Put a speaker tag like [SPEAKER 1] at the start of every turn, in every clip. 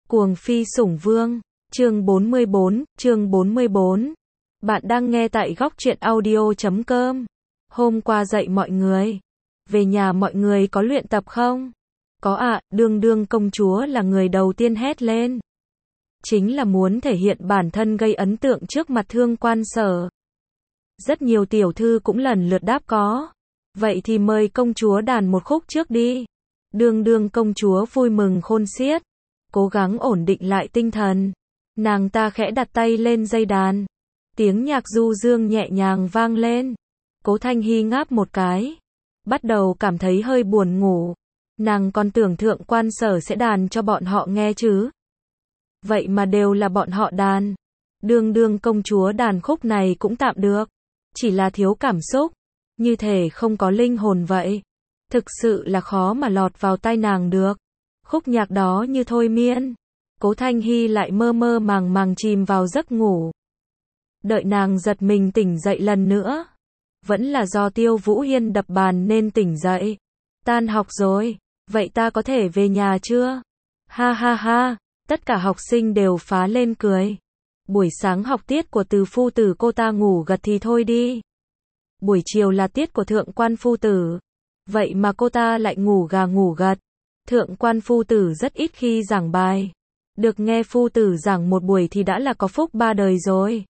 [SPEAKER 1] Cuồng phi sủng vương, chương 44. Bạn đang nghe tại góc truyện audio.com. Hôm qua dạy mọi người. Về nhà mọi người có luyện tập không? Có ạ, đương đương công chúa là người đầu tiên hét lên. Chính là muốn thể hiện bản thân gây ấn tượng trước mặt Thương Quan Sở. Rất nhiều tiểu thư cũng lần lượt đáp có. Vậy thì mời công chúa đàn một khúc trước đi. Đương đương công chúa vui mừng khôn xiết. Cố gắng ổn định lại tinh thần. Nàng ta khẽ đặt tay lên dây đàn. Tiếng nhạc du dương nhẹ nhàng vang lên. Cố Thanh Hy ngáp một cái. Bắt đầu cảm thấy hơi buồn ngủ. Nàng còn tưởng Thượng Quan Sở sẽ đàn cho bọn họ nghe chứ. Vậy mà đều là bọn họ đàn. Đương đương công chúa đàn khúc này cũng tạm được. Chỉ là thiếu cảm xúc. Như thể không có linh hồn vậy. Thực sự là khó mà lọt vào tai nàng được. Khúc nhạc đó như thôi miên. Cố Thanh Hy lại mơ mơ màng màng chìm vào giấc ngủ. Đợi nàng giật mình tỉnh dậy lần nữa. Vẫn là do Tiêu Vũ Hiên đập bàn nên tỉnh dậy. Tan học rồi, vậy ta có thể về nhà chưa? Ha ha ha, tất cả học sinh đều phá lên cười. Buổi sáng học tiết của Từ phu tử cô ta ngủ gật thì thôi đi. Buổi chiều là tiết của Thượng Quan phu tử. Vậy mà cô ta lại ngủ gà ngủ gật. Thượng Quan phu tử rất ít khi giảng bài. Được nghe phu tử giảng một buổi thì đã là có phúc ba đời rồi.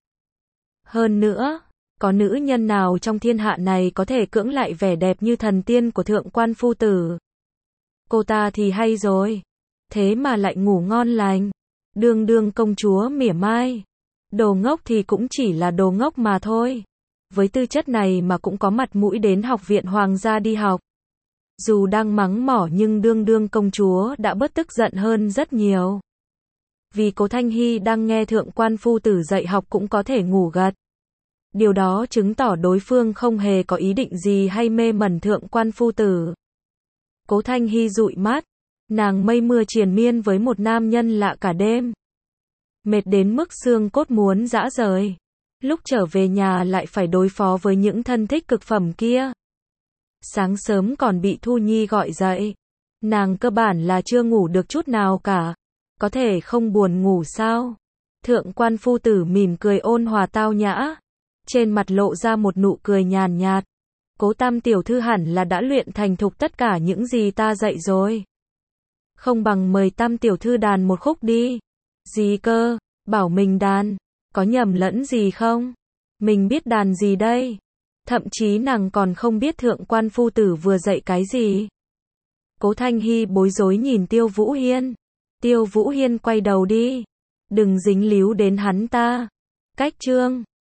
[SPEAKER 1] Hơn nữa, có nữ nhân nào trong thiên hạ này có thể cưỡng lại vẻ đẹp như thần tiên của Thượng Quan phu tử. Cô ta thì hay rồi. Thế mà lại ngủ ngon lành. Đương đương công chúa mỉa mai. Đồ ngốc thì cũng chỉ là đồ ngốc mà thôi. Với tư chất này mà cũng có mặt mũi đến học viện hoàng gia đi học. Dù đang mắng mỏ nhưng đương đương công chúa đã bớt tức giận hơn rất nhiều. Vì Cố Thanh Hy đang nghe Thượng Quan phu tử dạy học cũng có thể ngủ gật. Điều đó chứng tỏ đối phương không hề có ý định gì hay mê mẩn Thượng Quan phu tử. Cố Thanh Hy dụi mắt. Nàng mây mưa triền miên với một nam nhân lạ cả đêm. Mệt đến mức xương cốt muốn rã rời. Lúc trở về nhà lại phải đối phó với những thân thích cực phẩm kia. Sáng sớm còn bị Thu Nhi gọi dậy. Nàng cơ bản là chưa ngủ được chút nào cả. Có thể không buồn ngủ sao? Thượng Quan phu tử mỉm cười ôn hòa tao nhã. Trên mặt lộ ra một nụ cười nhàn nhạt. Cố Tam tiểu thư hẳn là đã luyện thành thục tất cả những gì ta dạy rồi. Không bằng mời Tam tiểu thư đàn một khúc đi. Gì cơ? Bảo mình đàn. Có nhầm lẫn gì không? Mình biết đàn gì đây? Thậm chí nàng còn không biết Thượng Quan phu tử vừa dạy cái gì. Cố Thanh Hy bối rối nhìn Tiêu Vũ Hiên. Tiêu Vũ Hiên quay đầu đi. Đừng dính líu đến hắn ta. Cách chương